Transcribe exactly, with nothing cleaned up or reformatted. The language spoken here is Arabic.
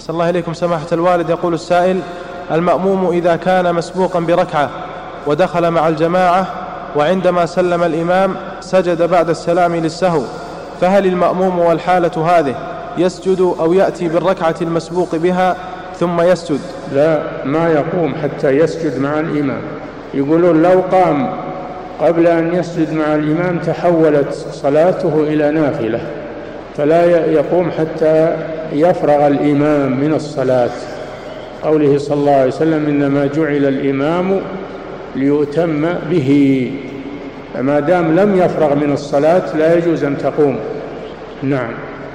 أحسن الله إليكم سماحة الوالد. يقول السائل: المأموم إذا كان مسبوقا بركعة ودخل مع الجماعة وعندما سلم الإمام سجد بعد السلام للسهو، فهل المأموم والحالة هذه يسجد أو يأتي بالركعة المسبوق بها ثم يسجد؟ لا، ما يقوم حتى يسجد مع الإمام. يقولون لو قام قبل أن يسجد مع الإمام تحولت صلاته إلى نافلة، فلا يقوم حتى يفرغ الإمام من الصلاة. قوله صلى الله عليه وسلم: إنما جعل الإمام ليؤتم به. فما دام لم يفرغ من الصلاة لا يجوز أن تقوم. نعم.